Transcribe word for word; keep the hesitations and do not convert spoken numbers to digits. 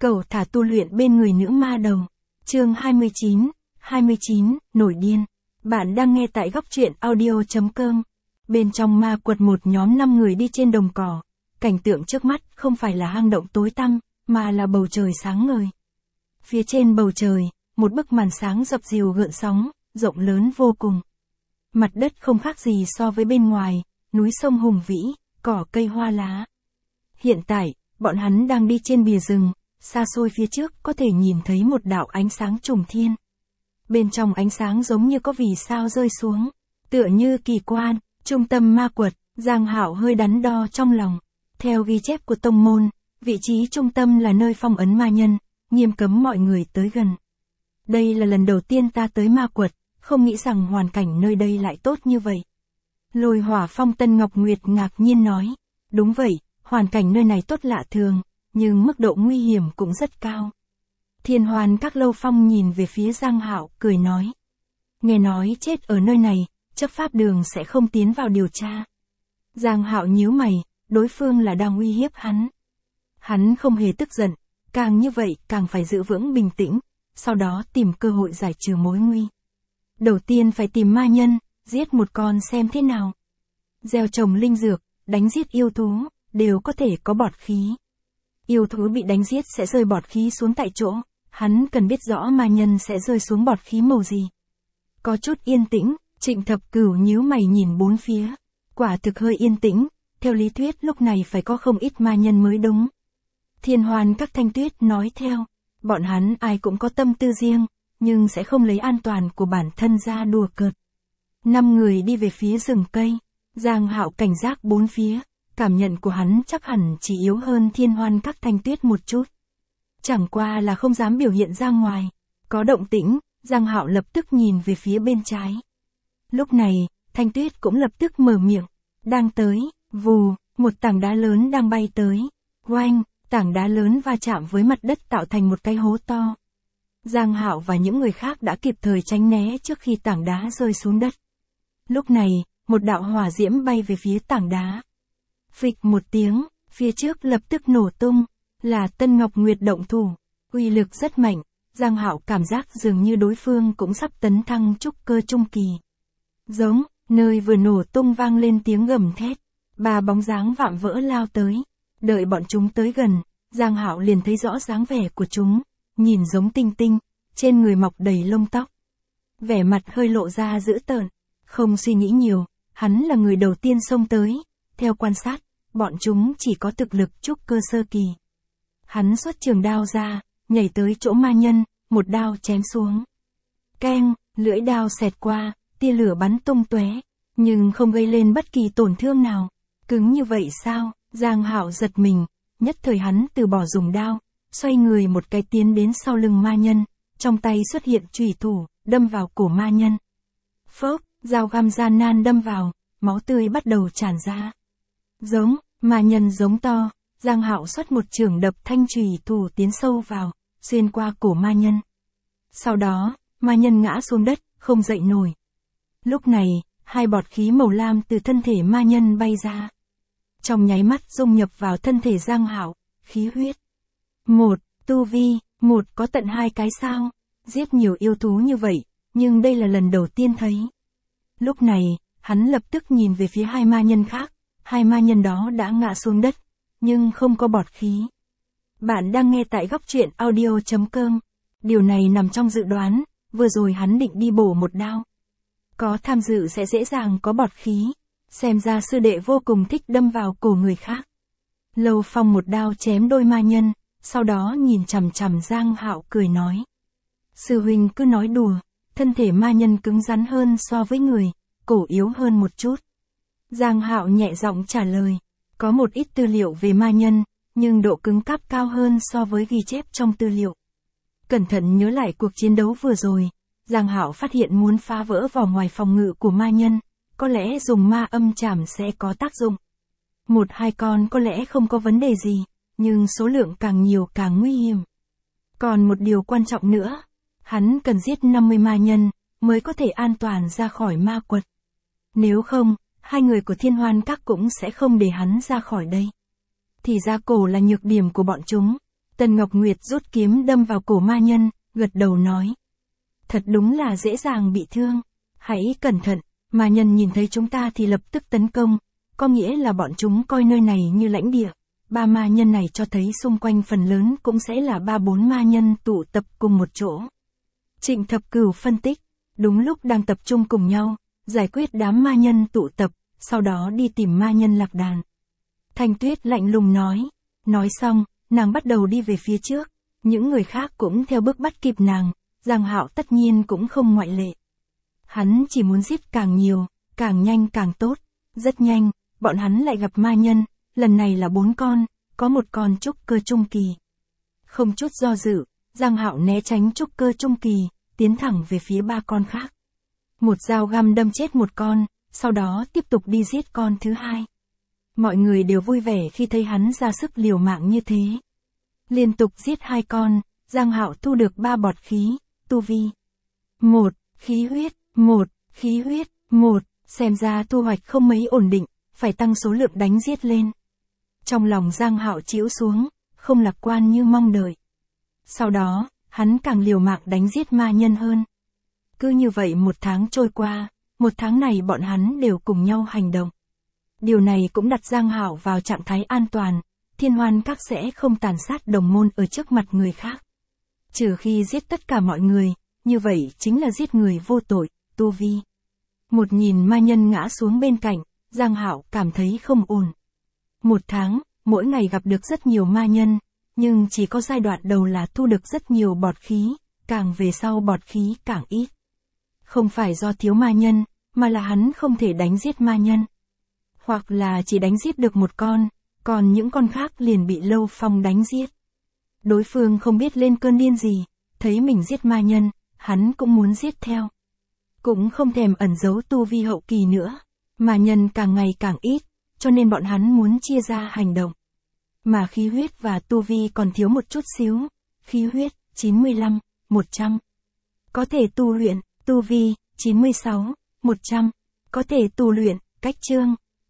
Cẩu thả tu luyện bên người nữ ma đầu. Chương hai mươi chín, hai mươi chín, nổi điên. Bạn đang nghe tại góc truyện audio chấm com. Bên trong ma quật một nhóm năm người đi trên đồng cỏ. Cảnh tượng trước mắt không phải là hang động tối tăm, mà là bầu trời sáng ngời. Phía trên bầu trời, một bức màn sáng dập dìu gợn sóng, rộng lớn vô cùng. Mặt đất không khác gì so với bên ngoài, núi sông hùng vĩ, cỏ cây hoa lá. Hiện tại, bọn hắn đang đi trên bìa rừng, xa xôi phía trước có thể nhìn thấy một đạo ánh sáng trùng thiên. Bên trong ánh sáng giống như có vì sao rơi xuống, tựa như kỳ quan, trung tâm ma quật. Giang Hạo hơi đắn đo trong lòng. Theo ghi chép của tông môn, vị trí trung tâm là nơi phong ấn ma nhân, nghiêm cấm mọi người tới gần. Đây là lần đầu tiên ta tới ma quật, không nghĩ rằng hoàn cảnh nơi đây lại tốt như vậy. Lôi Hỏa Phong Tân Ngọc Nguyệt ngạc nhiên nói, đúng vậy, hoàn cảnh nơi này tốt lạ thường, nhưng mức độ nguy hiểm cũng rất cao. Thiên Hoan Các Lâu Phong nhìn về phía Giang Hạo, cười nói. Nghe nói chết ở nơi này, chấp pháp đường sẽ không tiến vào điều tra. Giang Hạo nhíu mày, đối phương là đang uy hiếp hắn. Hắn không hề tức giận, càng như vậy càng phải giữ vững bình tĩnh, sau đó tìm cơ hội giải trừ mối nguy. Đầu tiên phải tìm ma nhân, giết một con xem thế nào. Gieo trồng linh dược, đánh giết yêu thú, đều có thể có bọt khí. Yêu thú bị đánh giết sẽ rơi bọt khí xuống tại chỗ, hắn cần biết rõ ma nhân sẽ rơi xuống bọt khí màu gì. Có chút yên tĩnh, Trịnh Thập Cửu nhíu mày nhìn bốn phía. Quả thực hơi yên tĩnh, theo lý thuyết lúc này phải có không ít ma nhân mới đúng. Thiên Hoan Các Thanh Tuyết nói theo, bọn hắn ai cũng có tâm tư riêng, nhưng sẽ không lấy an toàn của bản thân ra đùa cợt. Năm người đi về phía rừng cây, Giang Hạo cảnh giác bốn phía, cảm nhận của hắn chắc hẳn chỉ yếu hơn Thiên Hoan Các Thanh Tuyết một chút. Chẳng qua là không dám biểu hiện ra ngoài, có động tĩnh, Giang Hạo lập tức nhìn về phía bên trái. Lúc này, Thanh Tuyết cũng lập tức mở miệng, đang tới, vù, một tảng đá lớn đang bay tới, oanh, tảng đá lớn va chạm với mặt đất tạo thành một cái hố to. Giang Hạo và những người khác đã kịp thời tránh né trước khi tảng đá rơi xuống đất. Lúc này, một đạo hỏa diễm bay về phía tảng đá. Phịch một tiếng, phía trước lập tức nổ tung, là Tân Ngọc Nguyệt động thủ, uy lực rất mạnh, Giang Hạo cảm giác dường như đối phương cũng sắp tấn thăng trúc cơ trung kỳ. Giống, nơi vừa nổ tung vang lên tiếng gầm thét, ba bóng dáng vạm vỡ lao tới, đợi bọn chúng tới gần, Giang Hạo liền thấy rõ dáng vẻ của chúng, nhìn giống tinh tinh, trên người mọc đầy lông tóc. Vẻ mặt hơi lộ ra dữ tợn, không suy nghĩ nhiều, hắn là người đầu tiên xông tới, theo quan sát, bọn chúng chỉ có thực lực trúc cơ sơ kỳ. Hắn xuất trường đao ra, nhảy tới chỗ ma nhân, một đao chém xuống. Keng, lưỡi đao xẹt qua, tia lửa bắn tung tóe, nhưng không gây lên bất kỳ tổn thương nào. Cứng như vậy sao? Giang Hạo giật mình, nhất thời hắn từ bỏ dùng đao, xoay người một cái tiến đến sau lưng ma nhân, trong tay xuất hiện chùy thủ, đâm vào cổ ma nhân. Phốc, dao găm gian nan đâm vào, máu tươi bắt đầu tràn ra. Giống, ma nhân giống to, Giang Hạo xuất một chưởng đập thanh chùy thủ tiến sâu vào, xuyên qua cổ ma nhân. Sau đó, ma nhân ngã xuống đất, không dậy nổi. Lúc này, hai bọt khí màu lam từ thân thể ma nhân bay ra. Trong nháy mắt dung nhập vào thân thể Giang Hạo, khí huyết. Một, tu vi, một có tận hai cái sao, giết nhiều yêu thú như vậy, nhưng đây là lần đầu tiên thấy. Lúc này, hắn lập tức nhìn về phía hai ma nhân khác, hai ma nhân đó đã ngã xuống đất, nhưng không có bọt khí. Bạn đang nghe tại góc truyện audio chấm com. Điều này nằm trong dự đoán, vừa rồi hắn định đi bổ một đao. Có tham dự sẽ dễ dàng có bọt khí, xem ra sư đệ vô cùng thích đâm vào cổ người khác. Lâu Phong một đao chém đôi ma nhân, sau đó nhìn chằm chằm Giang Hạo cười nói. Sư huynh cứ nói đùa, thân thể ma nhân cứng rắn hơn so với người, cổ yếu hơn một chút. Giang Hạo nhẹ giọng trả lời, có một ít tư liệu về ma nhân, nhưng độ cứng cáp cao hơn so với ghi chép trong tư liệu. Cẩn thận nhớ lại cuộc chiến đấu vừa rồi, Giang Hạo phát hiện muốn phá vỡ vỏ ngoài phòng ngự của ma nhân, có lẽ dùng ma âm chảm sẽ có tác dụng. Một hai con có lẽ không có vấn đề gì, nhưng số lượng càng nhiều càng nguy hiểm. Còn một điều quan trọng nữa, hắn cần giết năm mươi ma nhân, mới có thể an toàn ra khỏi ma quật. Nếu không, hai người của Thiên Hoan Các cũng sẽ không để hắn ra khỏi đây. Thì ra cổ là nhược điểm của bọn chúng. Tần Ngọc Nguyệt rút kiếm đâm vào cổ ma nhân, gật đầu nói. Thật đúng là dễ dàng bị thương. Hãy cẩn thận, ma nhân nhìn thấy chúng ta thì lập tức tấn công, có nghĩa là bọn chúng coi nơi này như lãnh địa. Ba ma nhân này cho thấy xung quanh phần lớn cũng sẽ là ba bốn ma nhân tụ tập cùng một chỗ. Trịnh Thập Cửu phân tích, đúng lúc đang tập trung cùng nhau, giải quyết đám ma nhân tụ tập, sau đó đi tìm ma nhân lạc đàn. Thanh Tuyết lạnh lùng nói, nói xong, nàng bắt đầu đi về phía trước, những người khác cũng theo bước bắt kịp nàng, Giang Hạo tất nhiên cũng không ngoại lệ. Hắn chỉ muốn giết càng nhiều, càng nhanh càng tốt, rất nhanh, bọn hắn lại gặp ma nhân, lần này là bốn con, có một con trúc cơ trung kỳ. Không chút do dự, Giang Hạo né tránh trúc cơ trung kỳ, tiến thẳng về phía ba con khác. Một dao găm đâm chết một con, sau đó tiếp tục đi giết con thứ hai. Mọi người đều vui vẻ khi thấy hắn ra sức liều mạng như thế. Liên tục giết hai con, Giang Hạo thu được ba bọt khí, tu vi. Một, khí huyết, một, khí huyết, một, xem ra thu hoạch không mấy ổn định, phải tăng số lượng đánh giết lên. Trong lòng Giang Hạo chĩu xuống, không lạc quan như mong đợi. Sau đó, hắn càng liều mạng đánh giết ma nhân hơn. Cứ như vậy một tháng trôi qua, một tháng này bọn hắn đều cùng nhau hành động. Điều này cũng đặt Giang Hạo vào trạng thái an toàn, Thiên Hoan Các sẽ không tàn sát đồng môn ở trước mặt người khác. Trừ khi giết tất cả mọi người, như vậy chính là giết người vô tội, tu vi. Một nhìn ma nhân ngã xuống bên cạnh, Giang Hạo cảm thấy không ổn. Một tháng, mỗi ngày gặp được rất nhiều ma nhân, nhưng chỉ có giai đoạn đầu là thu được rất nhiều bọt khí, càng về sau bọt khí càng ít. Không phải do thiếu ma nhân, mà là hắn không thể đánh giết ma nhân. Hoặc là chỉ đánh giết được một con, còn những con khác liền bị Lâu Phong đánh giết. Đối phương không biết lên cơn điên gì, thấy mình giết ma nhân, hắn cũng muốn giết theo. Cũng không thèm ẩn giấu tu vi hậu kỳ nữa, ma nhân càng ngày càng ít, cho nên bọn hắn muốn chia ra hành động. Mà khí huyết và tu vi còn thiếu một chút xíu, khí huyết, chín mươi lăm, một trăm. Có thể tu luyện, tu vi, chín mươi sáu, một trăm. Có thể tu luyện, cách chương,